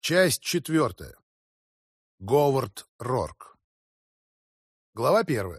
Часть 4. Говард Рорк. Глава 1.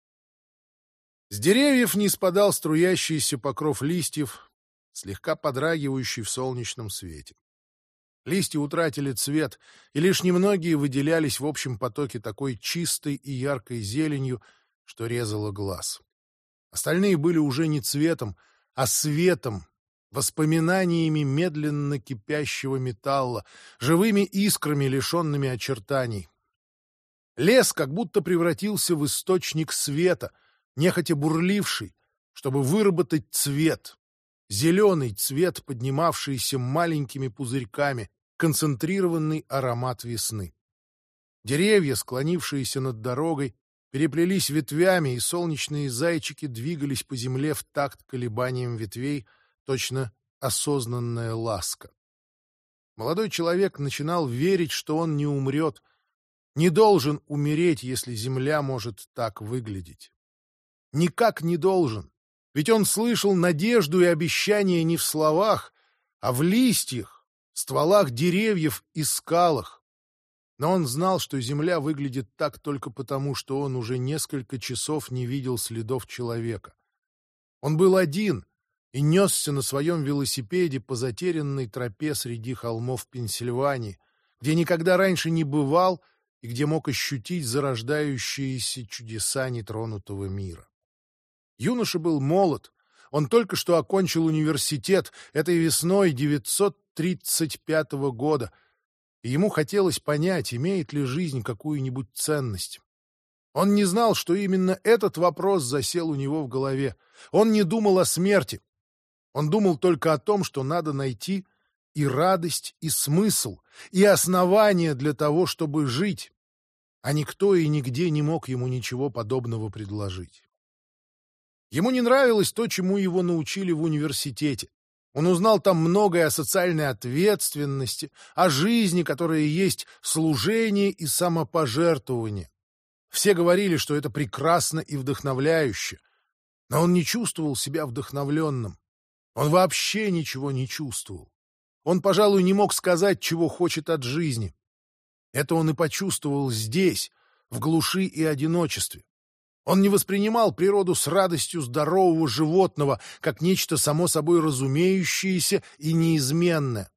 С деревьев не спадал струящийся покров листьев, слегка подрагивающий в солнечном свете. Листья утратили цвет, и лишь немногие выделялись в общем потоке такой чистой и яркой зеленью, что резало глаз. Остальные были уже не цветом, а светом, воспоминаниями медленно кипящего металла, живыми искрами, лишенными очертаний. Лес как будто превратился в источник света, нехотя бурливший, чтобы выработать цвет, зеленый цвет, поднимавшийся маленькими пузырьками, концентрированный аромат весны. Деревья, склонившиеся над дорогой, переплелись ветвями, и солнечные зайчики двигались по земле в такт колебаниям ветвей, точно осознанная ласка. Молодой человек начинал верить, что он не умрет, не должен умереть, если земля может так выглядеть. Никак не должен, ведь он слышал надежду и обещания не в словах, а в листьях, стволах деревьев и скалах. Но он знал, что земля выглядит так только потому, что он уже несколько часов не видел следов человека. Он был один и несся на своем велосипеде по затерянной тропе среди холмов Пенсильвании, где никогда раньше не бывал и где мог ощутить зарождающиеся чудеса нетронутого мира. Юноша был молод, он только что окончил университет этой весной 935 года, и ему хотелось понять, имеет ли жизнь какую-нибудь ценность. Он не знал, что именно этот вопрос засел у него в голове. Он не думал о смерти. Он думал только о том, что надо найти и радость, и смысл, и основания для того, чтобы жить, а никто и нигде не мог ему ничего подобного предложить. Ему не нравилось то, чему его научили в университете. Он узнал там многое о социальной ответственности, о жизни, которая есть служение и самопожертвование. Все говорили, что это прекрасно и вдохновляюще, но он не чувствовал себя вдохновленным. Он вообще ничего не чувствовал. Он, пожалуй, не мог сказать, чего хочет от жизни. Это он и почувствовал здесь, в глуши и одиночестве. Он не воспринимал природу с радостью здорового животного, как нечто само собой разумеющееся и неизменное.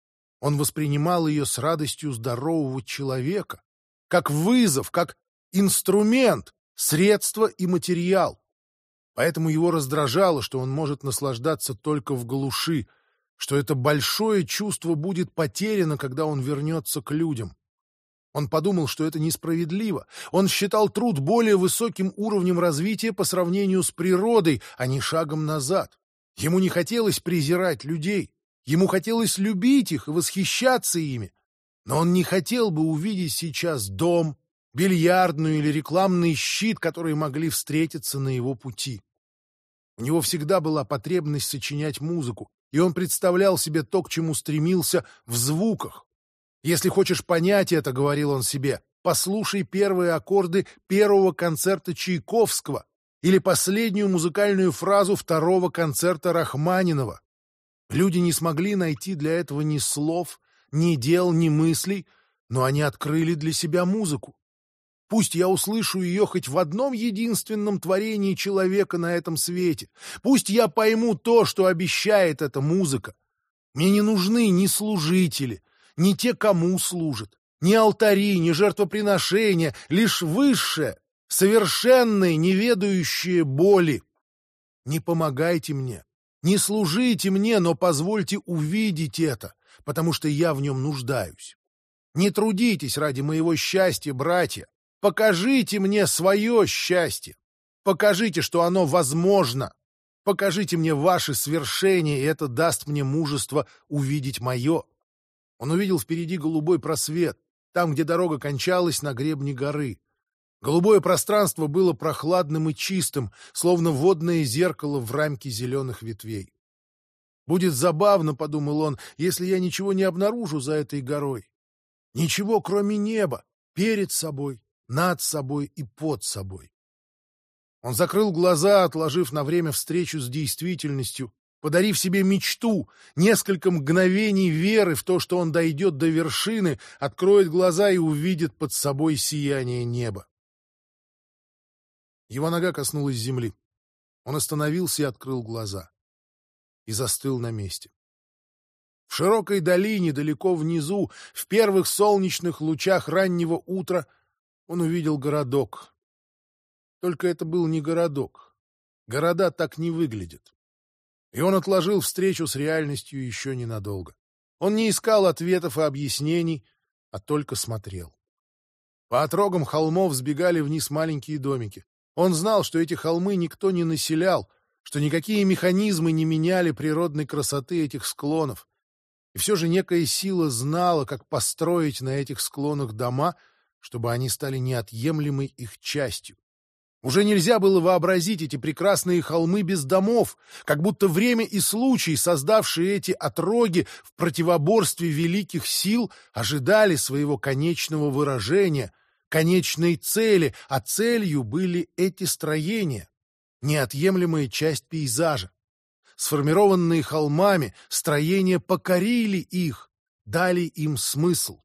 Он воспринимал ее с радостью здорового человека, как вызов, как инструмент, средство и материал. Поэтому его раздражало, что он может наслаждаться только в глуши, что это большое чувство будет потеряно, когда он вернется к людям. Он подумал, что это несправедливо. Он считал труд более высоким уровнем развития по сравнению с природой, а не шагом назад. Ему не хотелось презирать людей. Ему хотелось любить их и восхищаться ими. Но он не хотел бы увидеть сейчас дом, бильярдную или рекламный щит, которые могли встретиться на его пути. У него всегда была потребность сочинять музыку, и он представлял себе то, к чему стремился, в звуках. «Если хочешь понять это, — говорил он себе, — послушай первые аккорды первого концерта Чайковского или последнюю музыкальную фразу второго концерта Рахманинова». Люди не смогли найти для этого ни слов, ни дел, ни мыслей, но они открыли для себя музыку. Пусть я услышу ее хоть в одном единственном творении человека на этом свете. Пусть я пойму то, что обещает эта музыка. Мне не нужны ни служители, ни те, кому служат, ни алтари, ни жертвоприношения, лишь высшее, совершенное, неведающее боли. Не помогайте мне, не служите мне, но позвольте увидеть это, потому что я в нем нуждаюсь. Не трудитесь ради моего счастья, братья. Покажите мне свое счастье. Покажите, что оно возможно. Покажите мне ваши свершения, и это даст мне мужество увидеть мое. Он увидел впереди голубой просвет, там, где дорога кончалась на гребне горы. Голубое пространство было прохладным и чистым, словно водное зеркало в рамке зеленых ветвей. «Будет забавно, — подумал он, — если я ничего не обнаружу за этой горой. Ничего, кроме неба, перед собой, над собой и под собой». Он закрыл глаза, отложив на время встречу с действительностью, подарив себе мечту, несколько мгновений веры в то, что он дойдет до вершины, откроет глаза и увидит под собой сияние неба. Его нога коснулась земли. Он остановился и открыл глаза. И застыл на месте. В широкой долине, далеко внизу, в первых солнечных лучах раннего утра, он увидел городок. Только это был не городок. Города так не выглядят. И он отложил встречу с реальностью еще ненадолго. Он не искал ответов и объяснений, а только смотрел. По отрогам холмов сбегали вниз маленькие домики. Он знал, что эти холмы никто не населял, что никакие механизмы не меняли природной красоты этих склонов. И все же некая сила знала, как построить на этих склонах дома, чтобы они стали неотъемлемой их частью. Уже нельзя было вообразить эти прекрасные холмы без домов, как будто время и случай, создавшие эти отроги в противоборстве великих сил, ожидали своего конечного выражения, конечной цели, а целью были эти строения, неотъемлемая часть пейзажа. Сформированные холмами, строения покорили их, дали им смысл.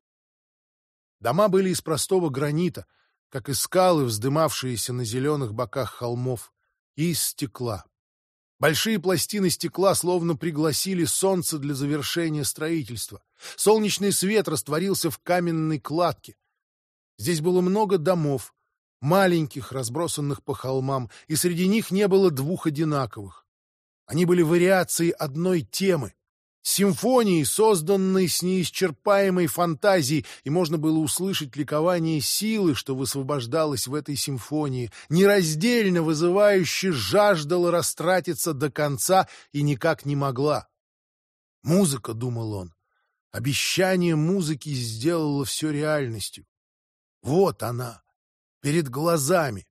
Дома были из простого гранита, как и скалы, вздымавшиеся на зеленых боках холмов, и из стекла. Большие пластины стекла словно пригласили солнце для завершения строительства. Солнечный свет растворился в каменной кладке. Здесь было много домов, маленьких, разбросанных по холмам, и среди них не было двух одинаковых. Они были вариацией одной темы, симфонией, созданной с неисчерпаемой фантазией, и можно было услышать ликование силы, что высвобождалось в этой симфонии, нераздельно вызывающе жаждала растратиться до конца и никак не могла. Музыка, думал он, обещание музыки сделало все реальностью. Вот она, перед глазами.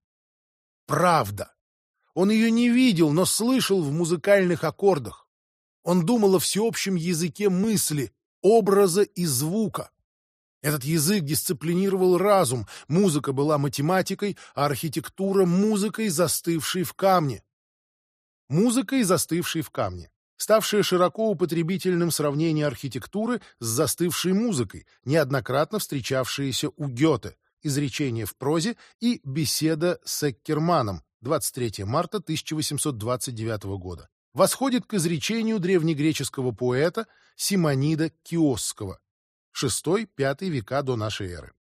Правда. Он ее не видел, но слышал в музыкальных аккордах. Он думал о всеобщем языке мысли, образа и звука. Этот язык дисциплинировал разум, музыка была математикой, а архитектура — музыкой, застывшей в камне. Музыкой, застывшей в камне. Ставшее широко употребительным сравнение архитектуры с застывшей музыкой, неоднократно встречавшееся у Гёте, изречение в прозе и беседа с Эккерманом, 23 марта 1829 года. Восходит к изречению древнегреческого поэта Симонида Киосского, VI-V века до нашей эры.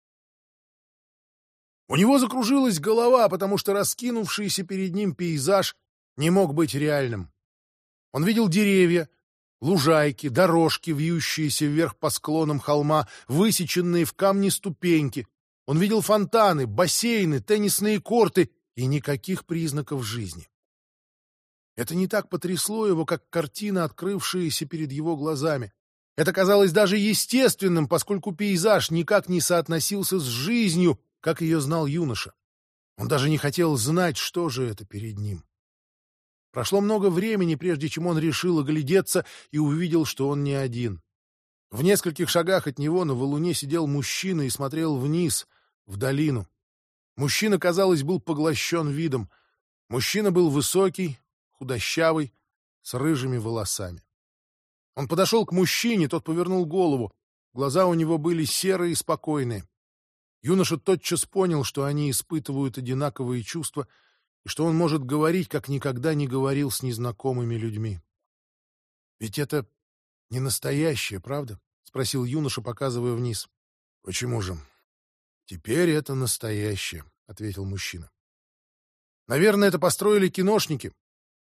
У него закружилась голова, потому что раскинувшийся перед ним пейзаж не мог быть реальным. Он видел деревья, лужайки, дорожки, вьющиеся вверх по склонам холма, высеченные в камне ступеньки. Он видел фонтаны, бассейны, теннисные корты и никаких признаков жизни. Это не так потрясло его, как картина, открывшаяся перед его глазами. Это казалось даже естественным, поскольку пейзаж никак не соотносился с жизнью, как ее знал юноша. Он даже не хотел знать, что же это перед ним. Прошло много времени, прежде чем он решил оглядеться и увидел, что он не один. В нескольких шагах от него на валуне сидел мужчина и смотрел вниз, в долину. Мужчина, казалось, был поглощен видом. Мужчина был высокий, худощавый, с рыжими волосами. Он подошел к мужчине, тот повернул голову. Глаза у него были серые и спокойные. Юноша тотчас понял, что они испытывают одинаковые чувства и что он может говорить, как никогда не говорил с незнакомыми людьми. «Ведь это не настоящее, правда?» — спросил юноша, показывая вниз. «Почему же? Теперь это настоящее», — ответил мужчина. «Наверное, это построили киношники».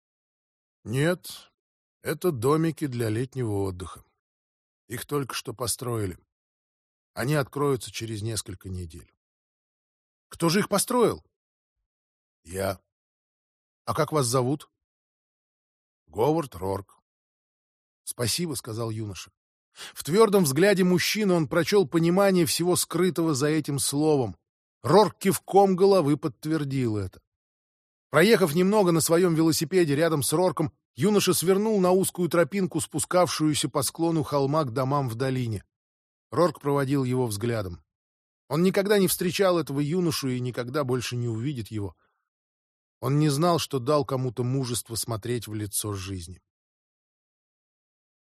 «Нет, это домики для летнего отдыха. Их только что построили. Они откроются через несколько недель». «Кто же их построил?» «Я». «А как вас зовут?» «Говард Рорк». «Спасибо», — сказал юноша. В твердом взгляде мужчины он прочел понимание всего скрытого за этим словом. Рорк кивком головы подтвердил это. Проехав немного на своем велосипеде рядом с Рорком, юноша свернул на узкую тропинку, спускавшуюся по склону холма к домам в долине. Рорк проводил его взглядом. Он никогда не встречал этого юношу и никогда больше не увидит его. Он не знал, что дал кому-то мужество смотреть в лицо жизни.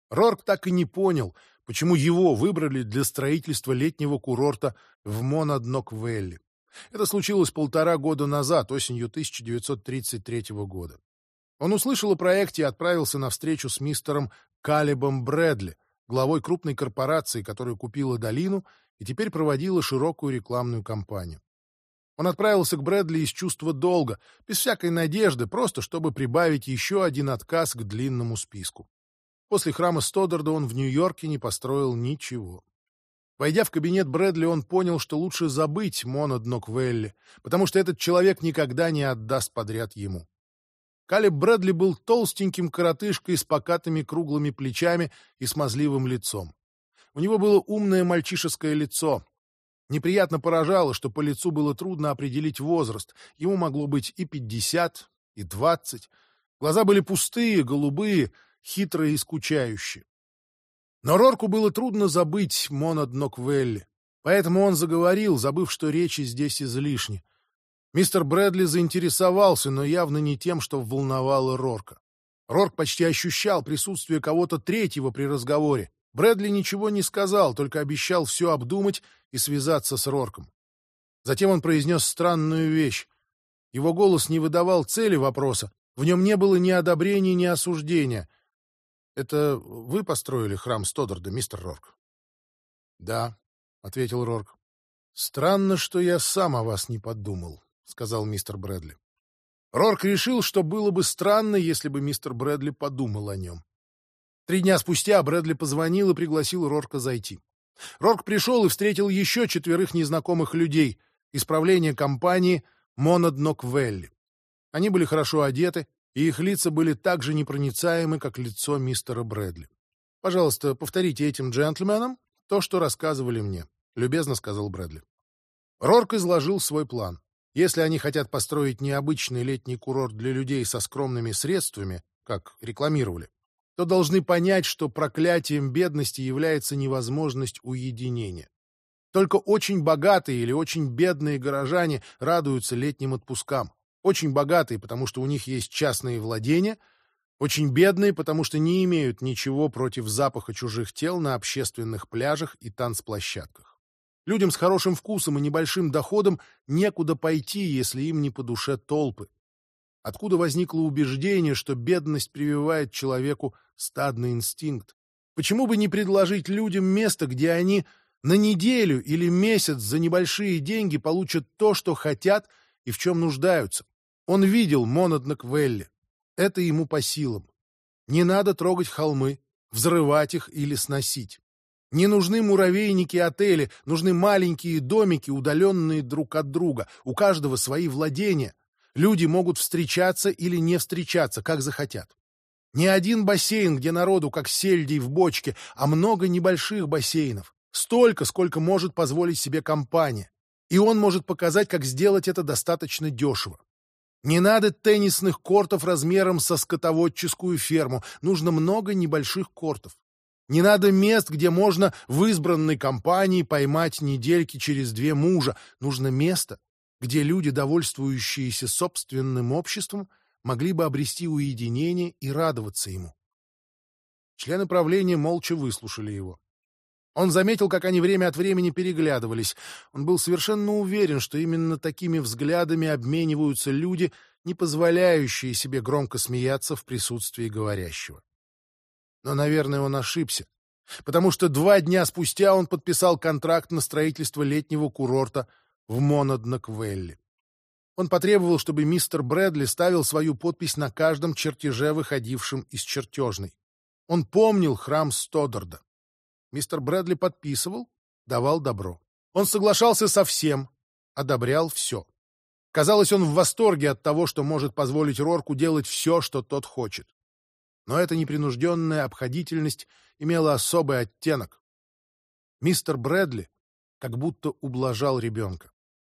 Рорк так и не понял, почему его выбрали для строительства летнего курорта в Монаднок-Вэлли. Это случилось 1,5 года назад, осенью 1933 года. Он услышал о проекте и отправился на встречу с мистером Калебом Брэдли, главой крупной корпорации, которая купила долину и теперь проводила широкую рекламную кампанию. Он отправился к Брэдли из чувства долга, без всякой надежды, просто чтобы прибавить еще один отказ к длинному списку. После храма Стодарда он в Нью-Йорке не построил ничего. Войдя в кабинет Брэдли, он понял, что лучше забыть Монаднок-Вэлли, потому что этот человек никогда не отдаст подряд ему. Калеб Брэдли был толстеньким коротышкой с покатыми круглыми плечами и смазливым лицом. У него было умное мальчишеское лицо. Неприятно поражало, что по лицу было трудно определить возраст. Ему могло быть и 50, и 20. Глаза были пустые, голубые, хитрые и скучающие. Но Рорку было трудно забыть Монаднок-Вэлли, поэтому он заговорил, забыв, что речи здесь излишни. Мистер Брэдли заинтересовался, но явно не тем, что волновало Рорка. Рорк почти ощущал присутствие кого-то третьего при разговоре. Брэдли ничего не сказал, только обещал все обдумать и связаться с Рорком. Затем он произнес странную вещь. Его голос не выдавал цели вопроса, в нем не было ни одобрения, ни осуждения. «Это вы построили храм Стодарда, мистер Рорк?» «Да», — ответил Рорк. «Странно, что я сам о вас не подумал», — сказал мистер Брэдли. Рорк решил, что было бы странно, если бы мистер Брэдли подумал о нем. 3 дня спустя Брэдли позвонил и пригласил Рорка зайти. Рорк пришел и встретил еще 4 незнакомых людей из правления компании Монаднок-Вэлли. Они были хорошо одеты, и их лица были так же непроницаемы, как лицо мистера Брэдли. «Пожалуйста, повторите этим джентльменам то, что рассказывали мне», — любезно сказал Брэдли. Рорк изложил свой план. Если они хотят построить необычный летний курорт для людей со скромными средствами, как рекламировали, то должны понять, что проклятием бедности является невозможность уединения. Только очень богатые или очень бедные горожане радуются летним отпускам. Очень богатые, потому что у них есть частные владения, очень бедные, потому что не имеют ничего против запаха чужих тел на общественных пляжах и танцплощадках. Людям с хорошим вкусом и небольшим доходом некуда пойти, если им не по душе толпы. Откуда возникло убеждение, что бедность прививает человеку стадный инстинкт? Почему бы не предложить людям место, где они на неделю или месяц за небольшие деньги получат то, что хотят и в чем нуждаются? Он видел Монаднок-Вэлли. Это ему по силам. Не надо трогать холмы, взрывать их или сносить. Не нужны муравейники и отели, нужны маленькие домики, удаленные друг от друга. У каждого свои владения. Люди могут встречаться или не встречаться, как захотят. Не один бассейн, где народу как сельдей в бочке, а много небольших бассейнов. Столько, сколько может позволить себе компания. И он может показать, как сделать это достаточно дешево. Не надо теннисных кортов размером со скотоводческую ферму. Нужно много небольших кортов. Не надо мест, где можно в избранной компании поймать недельки через 2 мужа. Нужно место, где люди, довольствующиеся собственным обществом, могли бы обрести уединение и радоваться ему. Члены правления молча выслушали его. Он заметил, как они время от времени переглядывались. Он был совершенно уверен, что именно такими взглядами обмениваются люди, не позволяющие себе громко смеяться в присутствии говорящего. Но, наверное, он ошибся, потому что 2 дня спустя он подписал контракт на строительство летнего курорта в Монаднок-Вэлли. Он потребовал, чтобы мистер Брэдли ставил свою подпись на каждом чертеже, выходившем из чертежной. Он помнил храм Стодарда. Мистер Брэдли подписывал, давал добро. Он соглашался со всем, одобрял все. Казалось, он в восторге от того, что может позволить Рорку делать все, что тот хочет. Но эта непринужденная обходительность имела особый оттенок. Мистер Брэдли как будто ублажал ребенка.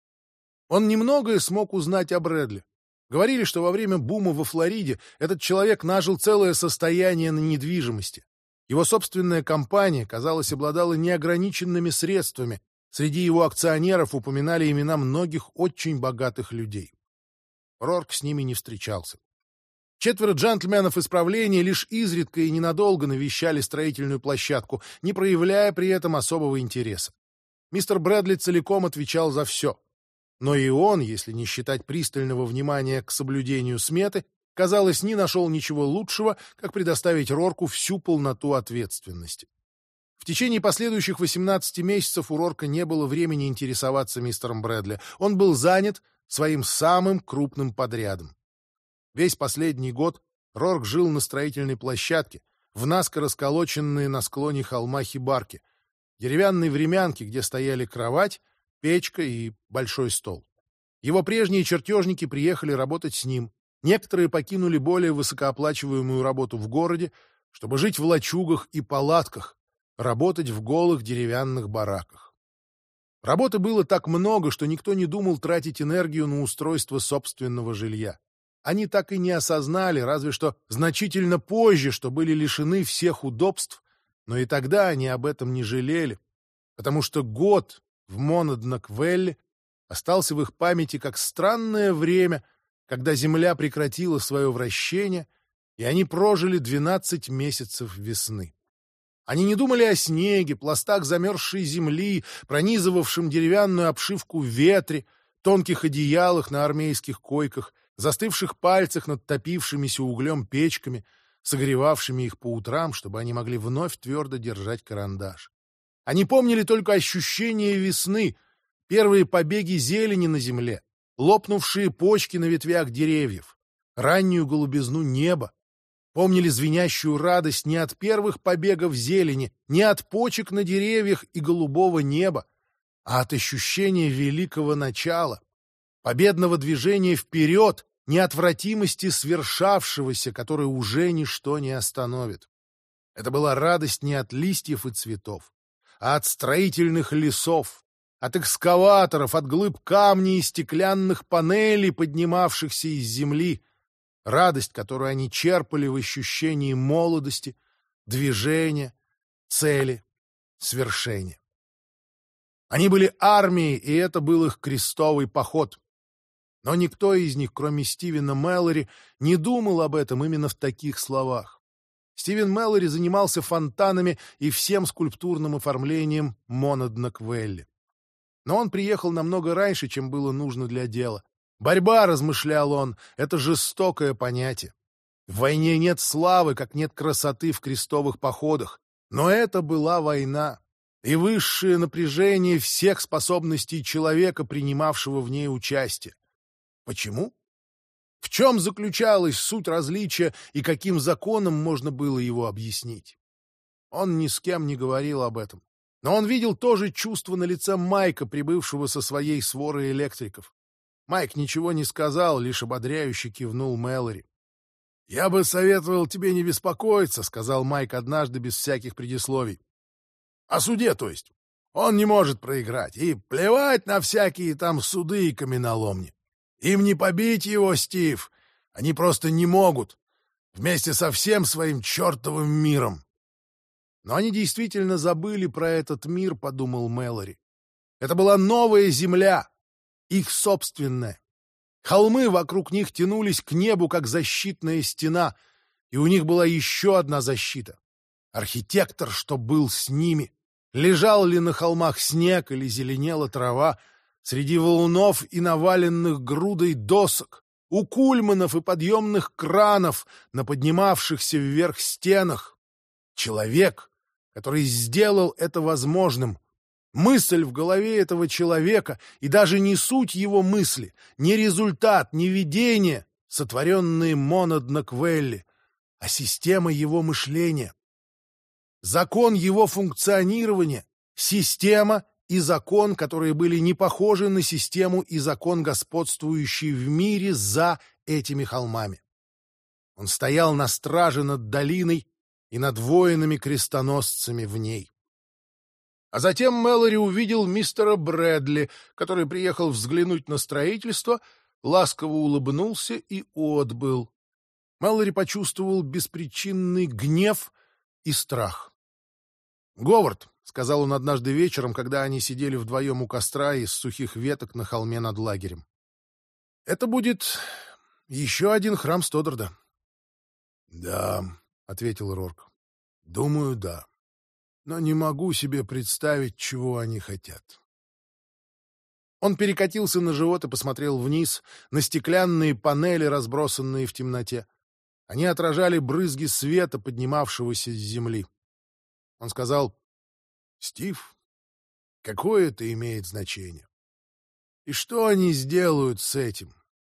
Он немногое смог узнать о Брэдли. Говорили, что во время бума во Флориде этот человек нажил целое состояние на недвижимости. Его собственная компания, казалось, обладала неограниченными средствами. Среди его акционеров упоминали имена многих очень богатых людей. Рорк с ними не встречался. 4 джентльменов исправления лишь изредка и ненадолго навещали строительную площадку, не проявляя при этом особого интереса. Мистер Брэдли целиком отвечал за все. Но и он, если не считать пристального внимания к соблюдению сметы, казалось, не нашел ничего лучшего, как предоставить Рорку всю полноту ответственности. В течение последующих 18 месяцев у Рорка не было времени интересоваться мистером Брэдли. Он был занят своим самым крупным подрядом. Весь последний год Рорк жил на строительной площадке, в наскоро сколоченной на склоне холма хибарке, деревянной времянке, где стояли кровать, печка и большой стол. Его прежние чертежники приехали работать с ним. Некоторые покинули более высокооплачиваемую работу в городе, чтобы жить в лачугах и палатках, работать в голых деревянных бараках. Работы было так много, что никто не думал тратить энергию на устройство собственного жилья. Они так и не осознали, разве что значительно позже, что были лишены всех удобств, но и тогда они об этом не жалели, потому что год в Монаднок-Вэлли остался в их памяти как странное время, когда Земля прекратила свое вращение, и они прожили 12 месяцев весны. Они не думали о снеге, пластах замерзшей земли, пронизывавшем деревянную обшивку ветре, тонких одеялах на армейских койках, застывших пальцах над топившимися углем печками, согревавшими их по утрам, чтобы они могли вновь твердо держать карандаш. Они помнили только ощущение весны, первые побеги зелени на земле, лопнувшие почки на ветвях деревьев, раннюю голубизну неба. Помнили звенящую радость не от первых побегов зелени, не от почек на деревьях и голубого неба, а от ощущения великого начала, победного движения вперед, неотвратимости свершавшегося, которое уже ничто не остановит. Это была радость не от листьев и цветов, а от строительных лесов, от экскаваторов, от глыб камней и стеклянных панелей, поднимавшихся из земли, радость, которую они черпали в ощущении молодости, движения, цели, свершения. Они были армией, и это был их крестовый поход. Но никто из них, кроме Стивена Мэллори, не думал об этом именно в таких словах. Стивен Мэллори занимался фонтанами и всем скульптурным оформлением Монаднок-Вэлли. Но он приехал намного раньше, чем было нужно для дела. Борьба, размышлял он, — это жестокое понятие. В войне нет славы, как нет красоты в крестовых походах. Но это была война, и высшее напряжение всех способностей человека, принимавшего в ней участие. Почему? В чем заключалась суть различия и каким законом можно было его объяснить? Он ни с кем не говорил об этом. Но он видел то же чувство на лице Майка, прибывшего со своей сворой электриков. Майк ничего не сказал, лишь ободряюще кивнул Мэллори. «Я бы советовал тебе не беспокоиться», — сказал Майк однажды без всяких предисловий. «О суде, то есть. Он не может проиграть. И плевать на всякие там суды и каменоломни. Им не побить его, Стив. Они просто не могут. Вместе со всем своим чертовым миром». Но они действительно забыли про этот мир, подумал Мэллори. Это была новая земля, их собственная. Холмы вокруг них тянулись к небу, как защитная стена, и у них была еще одна защита. Архитектор, что был с ними. Лежал ли на холмах снег или зеленела трава, среди валунов и наваленных грудой досок, у кульманов и подъемных кранов на поднимавшихся вверх стенах. Человек, который сделал это возможным. Мысль в голове этого человека, и даже не суть его мысли, не результат, не видение, сотворенные Монаднок-Вэлли, а система его мышления. Закон его функционирования, система и закон, которые были не похожи на систему и закон, господствующий в мире за этими холмами. Он стоял на страже над долиной и над воинами-крестоносцами в ней. А затем Мэллори увидел мистера Брэдли, который приехал взглянуть на строительство, ласково улыбнулся и отбыл. Мэллори почувствовал беспричинный гнев и страх. «Говард», — сказал он однажды вечером, когда они сидели вдвоем у костра из сухих веток на холме над лагерем, — «это будет еще один храм Стоддарда. «Да», — ответил Рорк. «Думаю, да. Но не могу себе представить, чего они хотят». Он перекатился на живот и посмотрел вниз, на стеклянные панели, разбросанные в темноте. Они отражали брызги света, поднимавшегося с земли. Он сказал: «Стив, какое это имеет значение? И что они сделают с этим?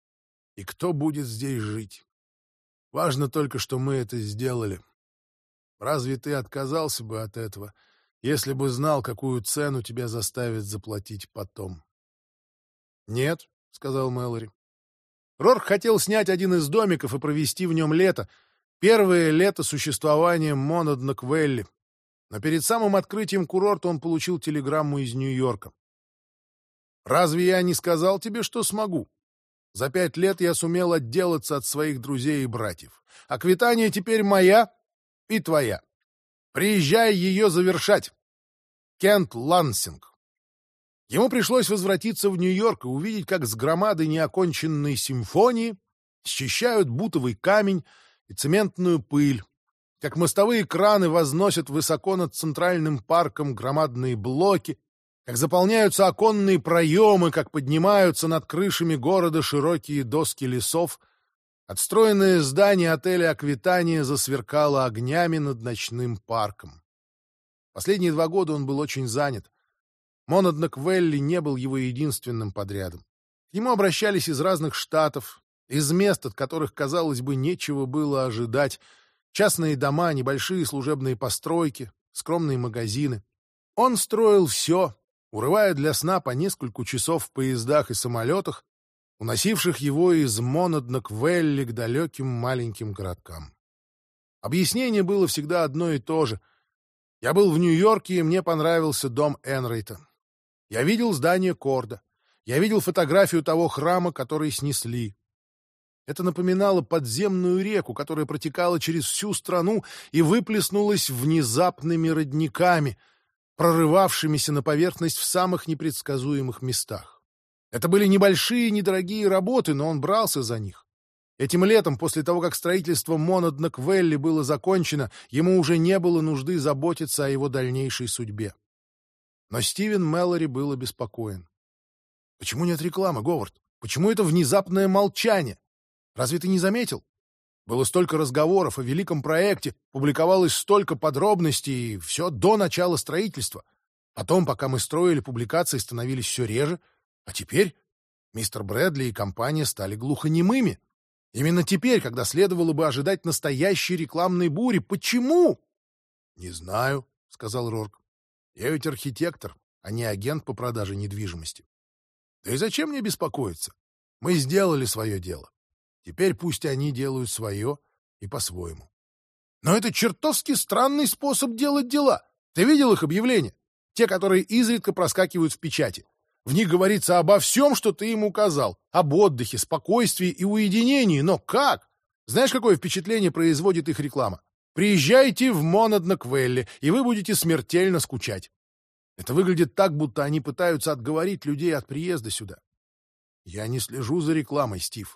И кто будет здесь жить? Важно только, что мы это сделали. Разве ты отказался бы от этого, если бы знал, какую цену тебя заставят заплатить потом?» «Нет», — сказал Мэлори. Рорк хотел снять один из домиков и провести в нем лето, первое лето существования Монаднок-Вэлли. Но перед самым открытием курорта он получил телеграмму из Нью-Йорка. «Разве я не сказал тебе, что смогу? За 5 лет я сумел отделаться от своих друзей и братьев. Аквитания теперь моя и твоя. Приезжай ее завершать. Кент Лансинг». Ему пришлось возвратиться в Нью-Йорк и увидеть, как с громады неоконченной симфонии счищают бутовый камень и цементную пыль, как мостовые краны возносят высоко над центральным парком громадные блоки, как заполняются оконные проемы, как поднимаются над крышами города широкие доски лесов. Отстроенное здание отеля «Аквитания» засверкало огнями над ночным парком. Последние 2 года он был очень занят. Монаднок-Вэлли не был его единственным подрядом. К нему обращались из разных штатов, из мест, от которых, казалось бы, нечего было ожидать. Частные дома, небольшие служебные постройки, скромные магазины. Он строил все, урывая для сна по несколько часов в поездах и самолетах, уносивших его из Монаднок-Вэлли к далеким маленьким городкам. Объяснение было всегда одно и то же. Я был в Нью-Йорке, и мне понравился дом Энрейта. Я видел здание Корда. Я видел фотографию того храма, который снесли. Это напоминало подземную реку, которая протекала через всю страну и выплеснулась внезапными родниками, прорывавшимися на поверхность в самых непредсказуемых местах. Это были небольшие, недорогие работы, но он брался за них. Этим летом, после того, как строительство Монаднок-Вэлли было закончено, ему уже не было нужды заботиться о его дальнейшей судьбе. Но Стивен Мэлори был обеспокоен. «Почему нет рекламы, Говард? Почему это внезапное молчание? Разве ты не заметил? Было столько разговоров о великом проекте, публиковалось столько подробностей, и все до начала строительства. Потом, пока мы строили, публикации становились все реже, а теперь мистер Брэдли и компания стали глухонемыми. Именно теперь, когда следовало бы ожидать настоящей рекламной бури. Почему?» «Не знаю», — сказал Рорк. «Я ведь архитектор, а не агент по продаже недвижимости. Да и зачем мне беспокоиться? Мы сделали свое дело. Теперь пусть они делают свое и по-своему». «Но это чертовски странный способ делать дела. Ты видел их объявления? Те, которые изредка проскакивают в печати. В них говорится обо всем, что ты им указал. Об отдыхе, спокойствии и уединении. Но как? Знаешь, какое впечатление производит их реклама? Приезжайте в Монаднок-Вэлли, и вы будете смертельно скучать. Это выглядит так, будто они пытаются отговорить людей от приезда сюда. Я не слежу за рекламой, Стив».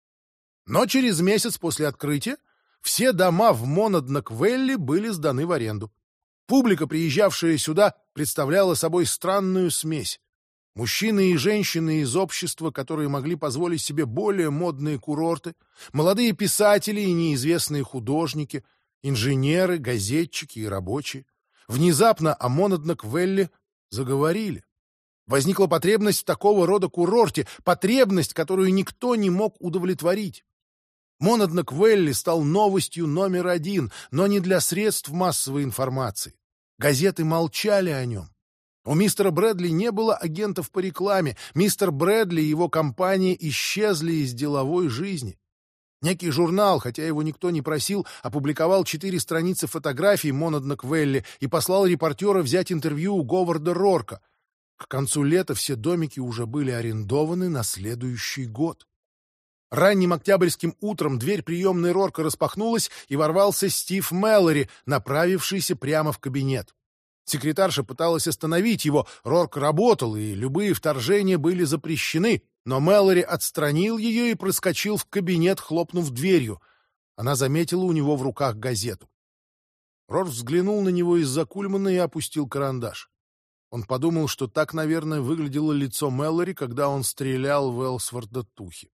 Но через месяц после открытия все дома в Монаднок-Вэлли были сданы в аренду. Публика, приезжавшая сюда, представляла собой странную смесь. Мужчины и женщины из общества, которые могли позволить себе более модные курорты, молодые писатели и неизвестные художники, инженеры, газетчики и рабочие. Внезапно о Монаднок-Вэлли заговорили. Возникла потребность в такого рода курорте, потребность, которую никто не мог удовлетворить. Монаднок-Вэлли стал новостью номер 1, но не для средств массовой информации. Газеты молчали о нем. У мистера Брэдли не было агентов по рекламе. Мистер Брэдли и его компания исчезли из деловой жизни. Некий журнал, хотя его никто не просил, опубликовал 4 страницы фотографий Монаднок-Вэлли и послал репортера взять интервью у Говарда Рорка. К концу лета все домики уже были арендованы на следующий год. Ранним октябрьским утром дверь приемной Рорка распахнулась, и ворвался Стив Мэлори, направившийся прямо в кабинет. Секретарша пыталась остановить его, Рорк работал, и любые вторжения были запрещены, но Мэлори отстранил ее и проскочил в кабинет, хлопнув дверью. Она заметила у него в руках газету. Рорк взглянул на него из-за кульмана и опустил карандаш. Он подумал, что так, наверное, выглядело лицо Мэлори, когда он стрелял в Элсворда Тухи.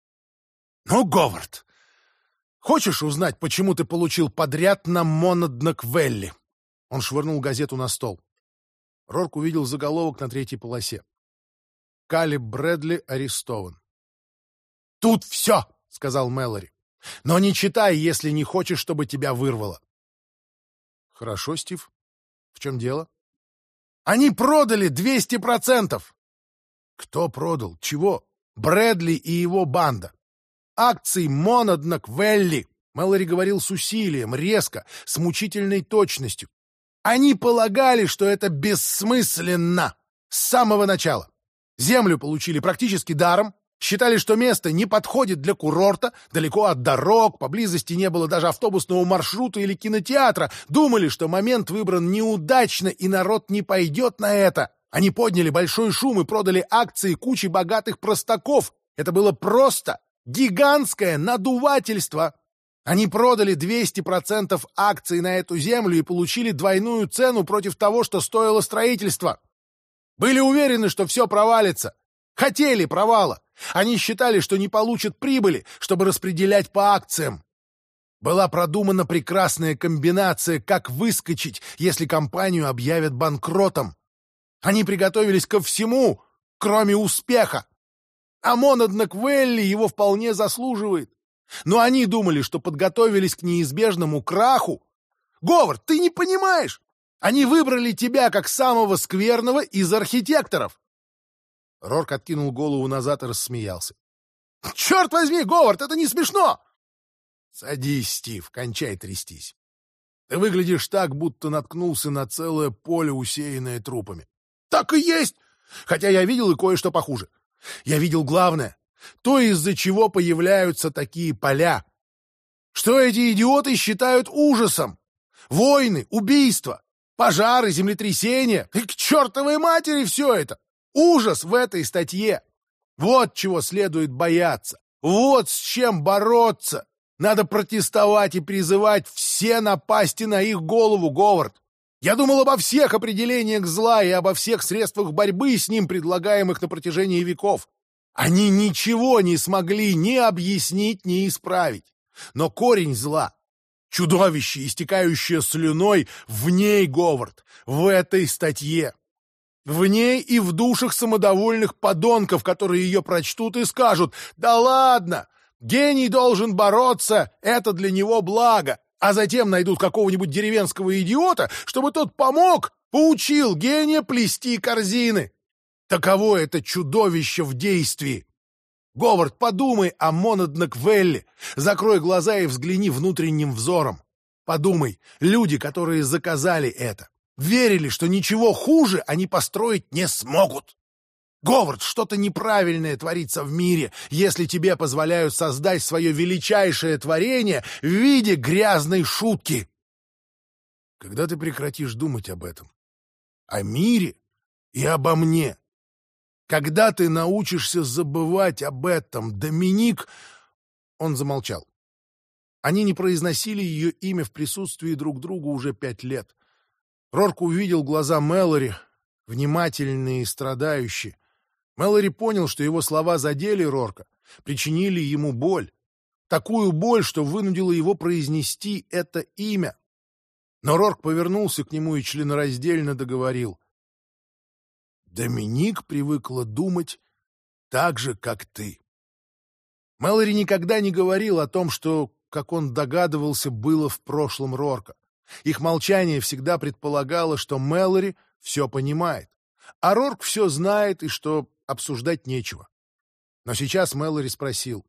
«Ну, Говард, хочешь узнать, почему ты получил подряд на Монаднок-Велли?» Он швырнул газету на стол. Рорк увидел заголовок на третьей полосе. «Калиб Брэдли арестован». «Тут все!» — сказал Мэлори. «Но не читай, если не хочешь, чтобы тебя вырвало». «Хорошо, Стив. В чем дело?» «Они продали 200%!» «Кто продал? Чего?» «Брэдли и его банда. Акции Монаднок-Велли». Мэлори говорил с усилием, резко, с мучительной точностью. «Они полагали, что это бессмысленно с самого начала. Землю получили практически даром, считали, что место не подходит для курорта, далеко от дорог, поблизости не было даже автобусного маршрута или кинотеатра. Думали, что момент выбран неудачно, и народ не пойдет на это. Они подняли большой шум и продали акции куче богатых простаков. Это было просто гигантское надувательство. Они продали 200% акций на эту землю и получили двойную цену против того, что стоило строительство. Были уверены, что все провалится. Хотели провала. Они считали, что не получат прибыли, чтобы распределять по акциям. Была продумана прекрасная комбинация, как выскочить, если компанию объявят банкротом. Они приготовились ко всему, кроме успеха. А Монаднок-Велли его вполне заслуживает. Но они думали, что подготовились к неизбежному краху. Говард, ты не понимаешь? Они выбрали тебя как самого скверного из архитекторов. Рорк откинул голову назад и рассмеялся. «Черт возьми, Говард, это не смешно!» «Садись, Стив, кончай трястись. Ты выглядишь так, будто наткнулся на целое поле, усеянное трупами». «Так и есть! Хотя я видел и кое-что похуже. Я видел главное, то, из-за чего появляются такие поля. Что эти идиоты считают ужасом? Войны, убийства, пожары, землетрясения. И к чертовой матери все это! Ужас в этой статье! Вот чего следует бояться! Вот с чем бороться! Надо протестовать и призывать все напасти на их голову, Говард! Я думал обо всех определениях зла и обо всех средствах борьбы с ним, предлагаемых на протяжении веков. Они ничего не смогли ни объяснить, ни исправить. Но корень зла, чудовище, истекающее слюной, в ней, Говард, в этой статье. В ней и в душах самодовольных подонков, которые ее прочтут и скажут: «Да ладно! Гений должен бороться, это для него благо», а затем найдут какого-нибудь деревенского идиота, чтобы тот помог, поучил гения плести корзины. Таково это чудовище в действии. Говард, подумай о Монаднок-Велли, закрой глаза и взгляни внутренним взором. Подумай, люди, которые заказали это, верили, что ничего хуже они построить не смогут. Говард, что-то неправильное творится в мире, если тебе позволяют создать свое величайшее творение в виде грязной шутки. Когда ты прекратишь думать об этом? О мире и обо мне? Когда ты научишься забывать об этом, Доминик...» Он замолчал. Они не произносили ее имя в присутствии друг друга уже 5 лет. Рорк увидел глаза Мэлори, внимательные и страдающие. Мэлори понял, что его слова задели Рорка, причинили ему боль. Такую боль, что вынудило его произнести это имя. Но Рорк повернулся к нему и членораздельно договорил: «Доминик привыкла думать так же, как ты». Мэлори никогда не говорил о том, что, как он догадывался, было в прошлом Рорка. Их молчание всегда предполагало, что Мэлори все понимает, а Рорк все знает и что обсуждать нечего. Но сейчас Мэлори спросил: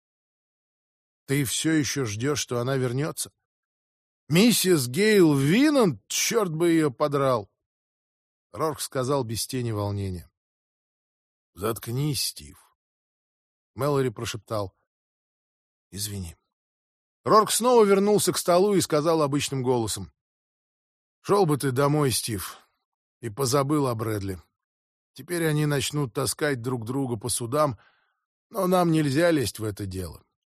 «Ты все еще ждешь, что она вернется? Миссис Гейл Винанд, черт бы ее подрал!» Рорк сказал без тени волнения: «Заткнись, Стив». Мэлори прошептал: «Извини». Рорк снова вернулся к столу и сказал обычным голосом: «Шел бы ты домой, Стив, и позабыл о Брэдли. Теперь они начнут таскать друг друга по судам, но нам нельзя лезть в это дело.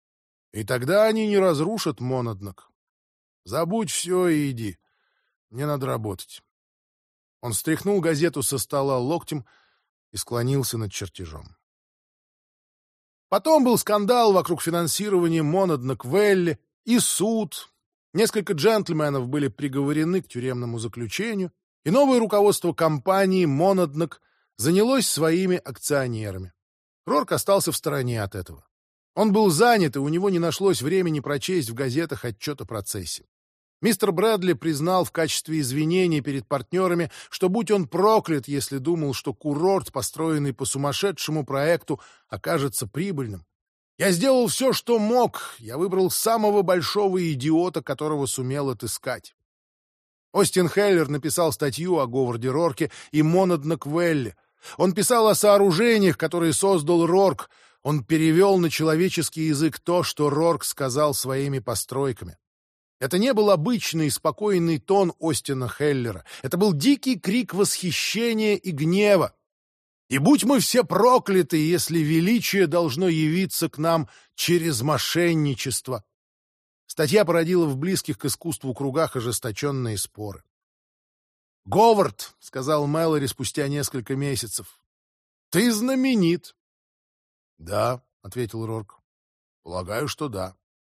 И тогда они не разрушат Монаднок. Забудь все и иди. Мне надо работать. Он стряхнул газету со стола локтем и склонился над чертежом. Потом был скандал вокруг финансирования Монаднок-Велли и суд. Несколько джентльменов были приговорены к тюремному заключению, и новое руководство компании Монаднок занялось своими акционерами. Рорк остался в стороне от этого. Он был занят, и у него не нашлось времени прочесть в газетах отчет о процессе. Мистер Брэдли признал в качестве извинений перед партнерами, что будь он проклят, если думал, что курорт, построенный по сумасшедшему проекту, окажется прибыльным. Я сделал все, что мог. Я выбрал самого большого идиота, которого сумел отыскать. Остин Хеллер написал статью о Говарде Рорке и Монаднок-Велли. Он писал о сооружениях, которые создал Рорк. Он перевел на человеческий язык то, что Рорк сказал своими постройками. Это не был обычный спокойный тон Остина Хеллера. Это был дикий крик восхищения и гнева. И будь мы все прокляты, если величие должно явиться к нам через мошенничество. Статья породила в близких к искусству кругах ожесточенные споры. «Говард», — сказал Мэлори спустя несколько месяцев, — «ты знаменит». «Да», — ответил Рорк, — «полагаю, что да».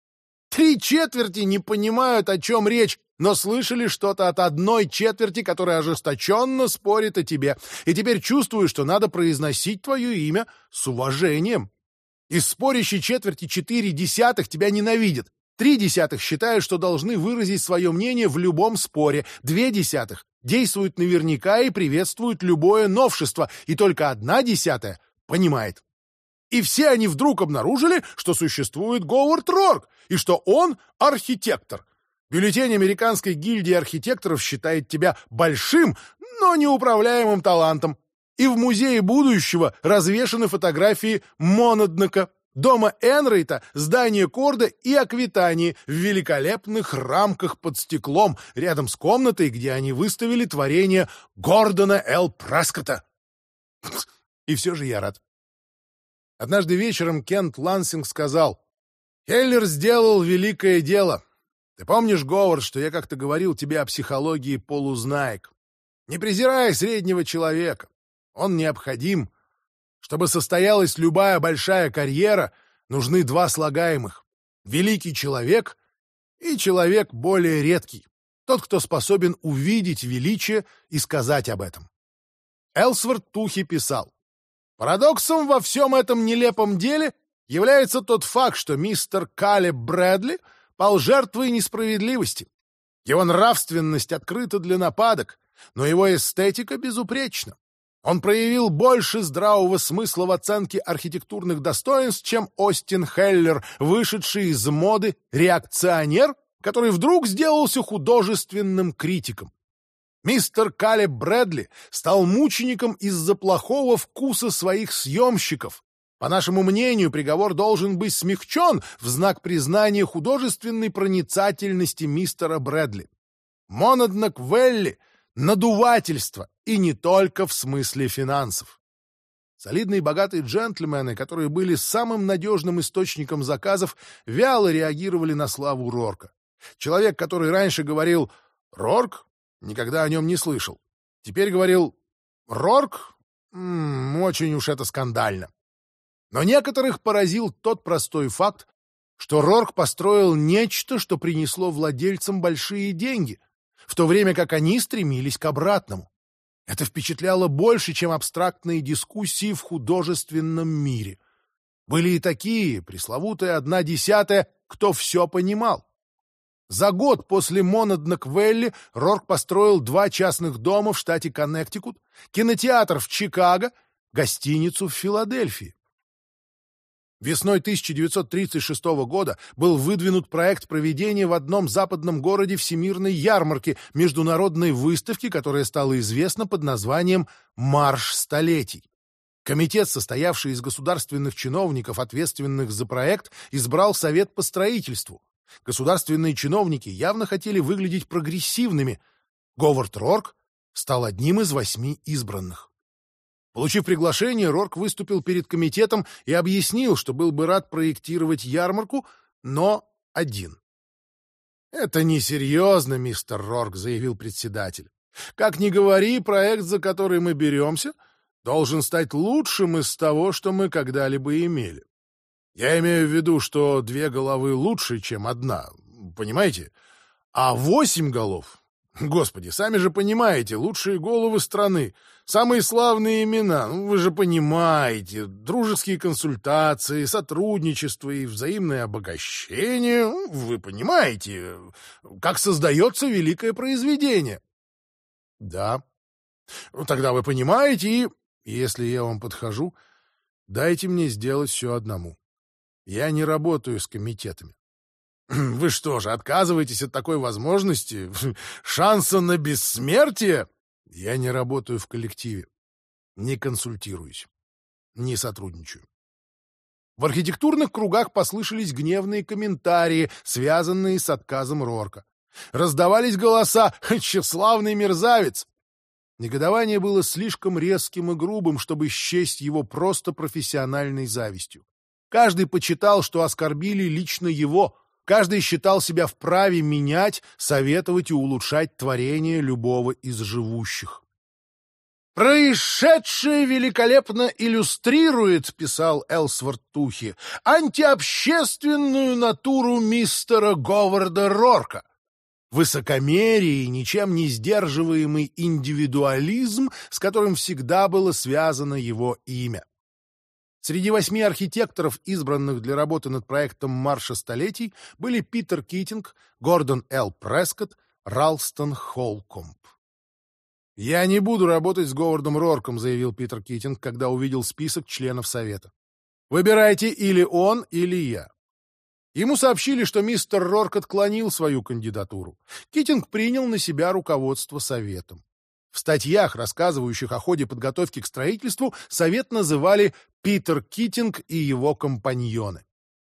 3/4 не понимают, о чем речь, но слышали что-то от 1/4, которая ожесточенно спорит о тебе, и теперь чувствую, что надо произносить твое имя с уважением. Из спорящей четверти 4/10 тебя ненавидят. 3/10 считают, что должны выразить свое мнение в любом споре. 2/10 действуют наверняка и приветствуют любое новшество, и только 1/10 понимает. И все они вдруг обнаружили, что существует Говард Рорк, и что он архитектор. Бюллетень Американской гильдии архитекторов считает тебя большим, но неуправляемым талантом. И в Музее будущего развешаны фотографии Монаднока, дома Энрейта, здания Корда и Аквитании в великолепных рамках под стеклом, рядом с комнатой, где они выставили творение Гордона Л. Прескотта. И все же я рад. Однажды вечером Кент Лансинг сказал: «Хеллер сделал великое дело. Ты помнишь, Говард, что я как-то говорил тебе о психологии полузнаек? Не презирай среднего человека. Он необходим. Чтобы состоялась любая большая карьера, нужны два слагаемых — великий человек и человек более редкий, тот, кто способен увидеть величие и сказать об этом». Элсворт Тухи писал: «Парадоксом во всем этом нелепом деле является тот факт, что мистер Калеб Брэдли пал жертвой несправедливости. Его нравственность открыта для нападок, но его эстетика безупречна. Он проявил больше здравого смысла в оценке архитектурных достоинств, чем Остин Хеллер, вышедший из моды реакционер, который вдруг сделался художественным критиком. Мистер Калеб Брэдли стал мучеником из-за плохого вкуса своих съемщиков. По нашему мнению, приговор должен быть смягчен в знак признания художественной проницательности мистера Брэдли. Монаднок-Велли — надувательство, и не только в смысле финансов». Солидные и богатые джентльмены, которые были самым надежным источником заказов, вяло реагировали на славу Рорка. Человек, который раньше говорил «Рорк?» никогда о нем не слышал. Теперь говорил «Рорк? Очень уж это скандально». Но некоторых поразил тот простой факт, что Рорк построил нечто, что принесло владельцам большие деньги, в то время как они стремились к обратному. Это впечатляло больше, чем абстрактные дискуссии в художественном мире. Были и такие, пресловутая 1/10, кто все понимал. За год после Монаднок-Велли Рорк построил 2 частных дома в штате Коннектикут, кинотеатр в Чикаго, гостиницу в Филадельфии. Весной 1936 года был выдвинут проект проведения в одном западном городе всемирной ярмарки, международной выставки, которая стала известна под названием «Марш столетий». Комитет, состоявший из государственных чиновников, ответственных за проект, избрал совет по строительству. Государственные чиновники явно хотели выглядеть прогрессивными. Говард Рорк стал одним из 8 избранных. Получив приглашение, Рорк выступил перед комитетом и объяснил, что был бы рад проектировать ярмарку, но один. «Это несерьезно, мистер Рорк», — заявил председатель. «Как ни говори, проект, за который мы беремся, должен стать лучшим из того, что мы когда-либо имели. Я имею в виду, что 2 головы лучше, чем 1, понимаете? А 8 голов... Господи, сами же понимаете, лучшие головы страны, самые славные имена, вы же понимаете, дружеские консультации, сотрудничество и взаимное обогащение, вы понимаете, как создается великое произведение». «Да. Тогда вы понимаете, и если я вам подхожу, дайте мне сделать все одному. Я не работаю с комитетами». «Вы что же, отказываетесь от такой возможности? Шанса на бессмертие?» «Я не работаю в коллективе, не консультируюсь, не сотрудничаю». В архитектурных кругах послышались гневные комментарии, связанные с отказом Рорка. Раздавались голоса «Тщеславный мерзавец!». Негодование было слишком резким и грубым, чтобы счесть его просто профессиональной завистью. Каждый почитал, что оскорбили лично его. Каждый считал себя вправе менять, советовать и улучшать творение любого из живущих. «Происшедшее великолепно иллюстрирует, — писал Элсворт Тухи, — антиобщественную натуру мистера Говарда Рорка. Высокомерие и ничем не сдерживаемый индивидуализм, с которым всегда было связано его имя. Среди 8 архитекторов, избранных для работы над проектом «Марша столетий», были Питер Китинг, Гордон Л. Прескотт, Ралстон Холкомб. «Я не буду работать с Говардом Рорком», — заявил Питер Китинг, когда увидел список членов Совета. «Выбирайте или он, или я». Ему сообщили, что мистер Рорк отклонил свою кандидатуру. Китинг принял на себя руководство Советом. В статьях, рассказывающих о ходе подготовки к строительству, Совет называли «Питер Китинг и его компаньоны».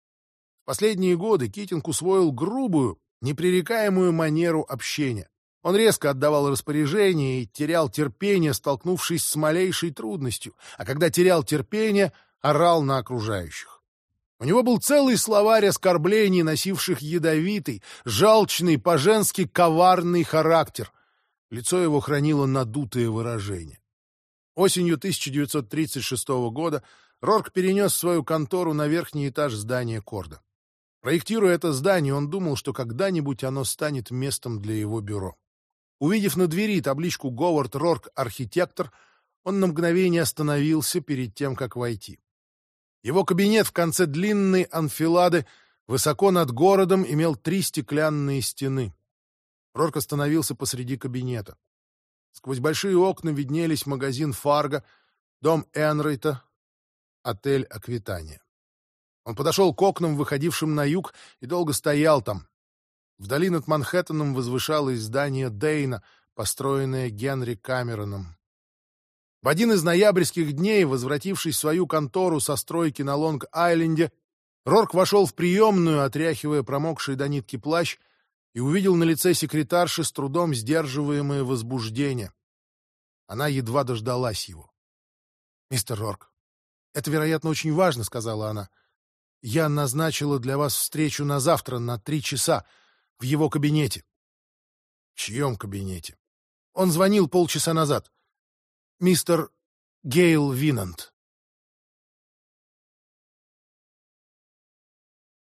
В последние годы Китинг усвоил грубую, непререкаемую манеру общения. Он резко отдавал распоряжения и терял терпение, столкнувшись с малейшей трудностью, а когда терял терпение, орал на окружающих. У него был целый словарь оскорблений, носивших ядовитый, жалчный, по-женски коварный характер. Лицо его хранило надутое выражение. Осенью 1936 года Рорк перенес свою контору на верхний этаж здания Корда. Проектируя это здание, он думал, что когда-нибудь оно станет местом для его бюро. Увидев на двери табличку «Говард Рорк, архитектор», он на мгновение остановился перед тем, как войти. Его кабинет в конце длинной анфилады высоко над городом имел 3 стеклянные стены. Рорк остановился посреди кабинета. Сквозь большие окна виднелись магазин «Фарго», дом Энрайта, отель «Аквитания». Он подошел к окнам, выходившим на юг, и долго стоял там. Вдали над Манхэттеном возвышалось здание Дейна, построенное Генри Камероном. В один из ноябрьских дней, возвратившись в свою контору со стройки на Лонг-Айленде, Рорк вошел в приемную, отряхивая промокший до нитки плащ, и увидел на лице секретарши с трудом сдерживаемое возбуждение. Она едва дождалась его. «Мистер Рорк, это, вероятно, очень важно», — сказала она. «Я назначила для вас встречу на завтра на 3 часа в его кабинете». «В чьем кабинете?» «Он звонил полчаса назад. Мистер Гейл Винант».